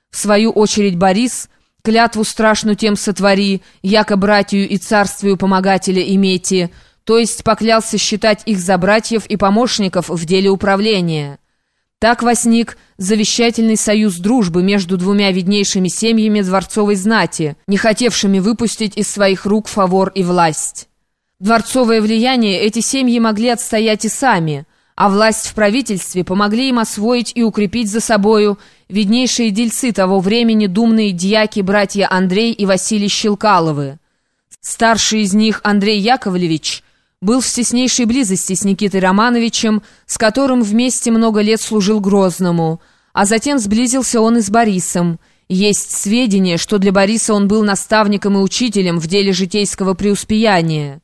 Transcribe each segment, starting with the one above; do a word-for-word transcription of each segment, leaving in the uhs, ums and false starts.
В свою очередь Борис, клятву страшную тем сотвори, яко братью и царствию помогателя имейте, то есть поклялся считать их за братьев и помощников в деле управления. Так возник завещательный союз дружбы между двумя виднейшими семьями дворцовой знати, не хотевшими выпустить из своих рук фавор и власть. Дворцовое влияние эти семьи могли отстоять и сами, а власть в правительстве помогли им освоить и укрепить за собою виднейшие дельцы того времени, думные дьяки братья Андрей и Василий Щелкаловы. Старший из них, Андрей Яковлевич, был в теснейшей близости с Никитой Романовичем, с которым вместе много лет служил Грозному, а затем сблизился он и с Борисом. Есть сведения, что для Бориса он был наставником и учителем в деле житейского преуспеяния.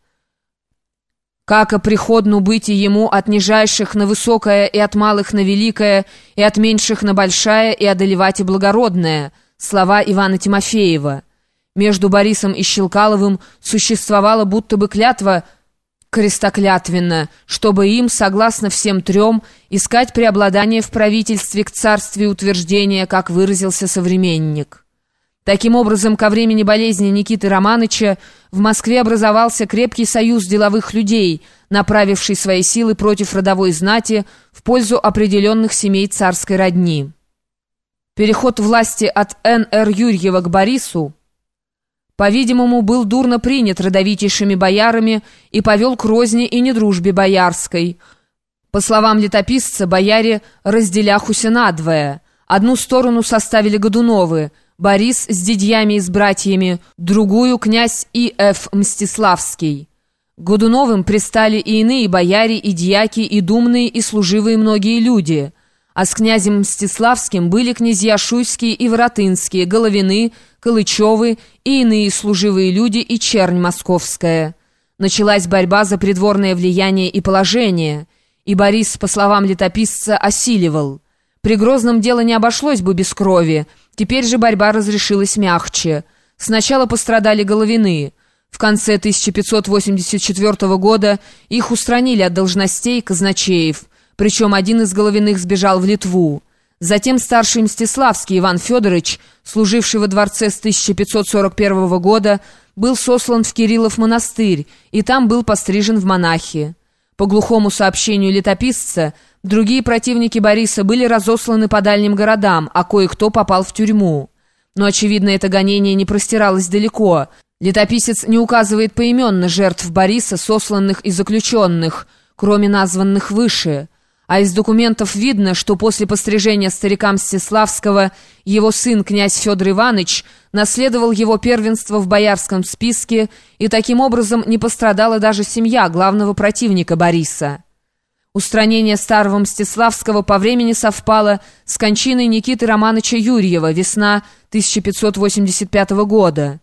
«Како приходну быть и ему от нижайших на высокое, и от малых на великое, и от меньших на большая, и одолевать и благородное» — слова Ивана Тимофеева. Между Борисом и Щелкаловым существовала будто бы клятва крестоклятвенно, чтобы им, согласно всем трем, искать преобладание в правительстве к царствию утверждения, как выразился современник. Таким образом, ко времени болезни Никиты Романыча в Москве образовался крепкий союз деловых людей, направивший свои силы против родовой знати в пользу определенных семей царской родни. Переход власти от Н Р Юрьева к Борису, по-видимому, был дурно принят родовитейшими боярами и повел к розни и недружбе боярской. По словам летописца, бояре разделяхуся надвое. Одну сторону составили Годуновы, Борис с дядьями и с братьями, другую князь И Ф Мстиславский. К Годуновым пристали и иные бояре, и дьяки, и думные, и служивые многие люди. А с князем Мстиславским были князья Шуйские и Воротынские, Головины, Калычевы и иные служивые люди, и чернь московская. Началась борьба за придворное влияние и положение, и Борис, по словам летописца, осиливал. При Грозном дело не обошлось бы без крови, теперь же борьба разрешилась мягче. Сначала пострадали Головины. В конце тысяча пятьсот восемьдесят четвёртого года их устранили от должностей казначеев, причем один из Головиных сбежал в Литву. Затем старший Мстиславский Иван Федорович, служивший во дворце с тысяча пятьсот сорок первого года, был сослан в Кириллов монастырь и там был пострижен в монахи. По глухому сообщению летописца, другие противники Бориса были разосланы по дальним городам, а кое-кто попал в тюрьму. Но, очевидно, это гонение не простиралось далеко. Летописец не указывает поименно жертв Бориса, сосланных и заключенных, кроме названных выше. А из документов видно, что после пострижения старика Мстиславского его сын, князь Федор Иванович, наследовал его первенство в боярском списке, и таким образом не пострадала даже семья главного противника Бориса. Устранение старого Мстиславского по времени совпало с кончиной Никиты Романовича Юрьева, весна тысяча пятьсот восемьдесят пятого года.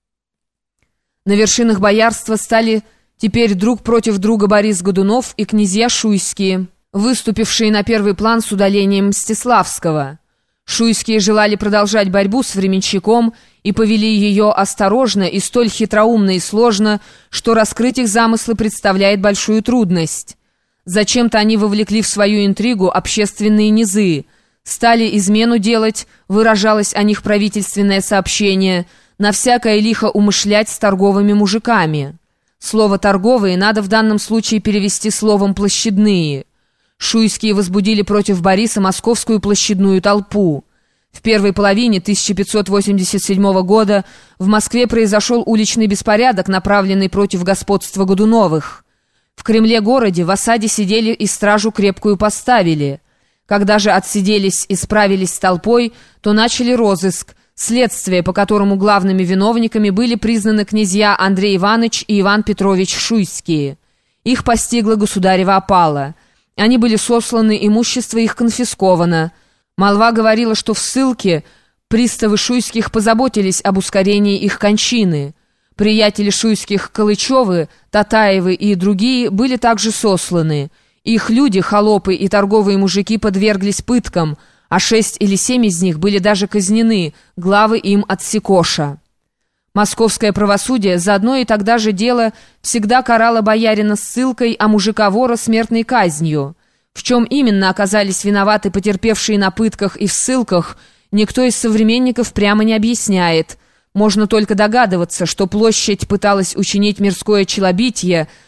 На вершинах боярства стали теперь друг против друга Борис Годунов и князья Шуйские, выступившие на первый план с удалением Мстиславского. Шуйские желали продолжать борьбу с временщиком и повели ее осторожно и столь хитроумно и сложно, что раскрыть их замыслы представляет большую трудность. Зачем-то они вовлекли в свою интригу общественные низы, стали измену делать, выражалось о них правительственное сообщение, на всякое лихо умышлять с торговыми мужиками. Слово «торговые» надо в данном случае перевести словом «площадные». Шуйские возбудили против Бориса московскую площадную толпу. В первой половине тысяча пятьсот восемьдесят седьмого года в Москве произошел уличный беспорядок, направленный против господства Годуновых. В Кремле-городе в осаде сидели и стражу крепкую поставили. Когда же отсиделись и справились с толпой, то начали розыск, следствие, по которому главными виновниками были признаны князья Андрей Иванович и Иван Петрович Шуйские. Их постигла государева опала. Они были сосланы, имущество их конфисковано. Молва говорила, что в ссылке приставы Шуйских позаботились об ускорении их кончины. Приятели Шуйских Калычевы, Татаевы и другие были также сосланы. Их люди, холопы и торговые мужики подверглись пыткам, а шесть или семь из них были даже казнены, главы им от Сикоша. Московское правосудие за одно и тогда же дело всегда карало боярина ссылкой, а мужика-вора смертной казнью. В чем именно оказались виноваты потерпевшие на пытках и в ссылках, никто из современников прямо не объясняет. Можно только догадываться, что площадь пыталась учинить мирское челобитие,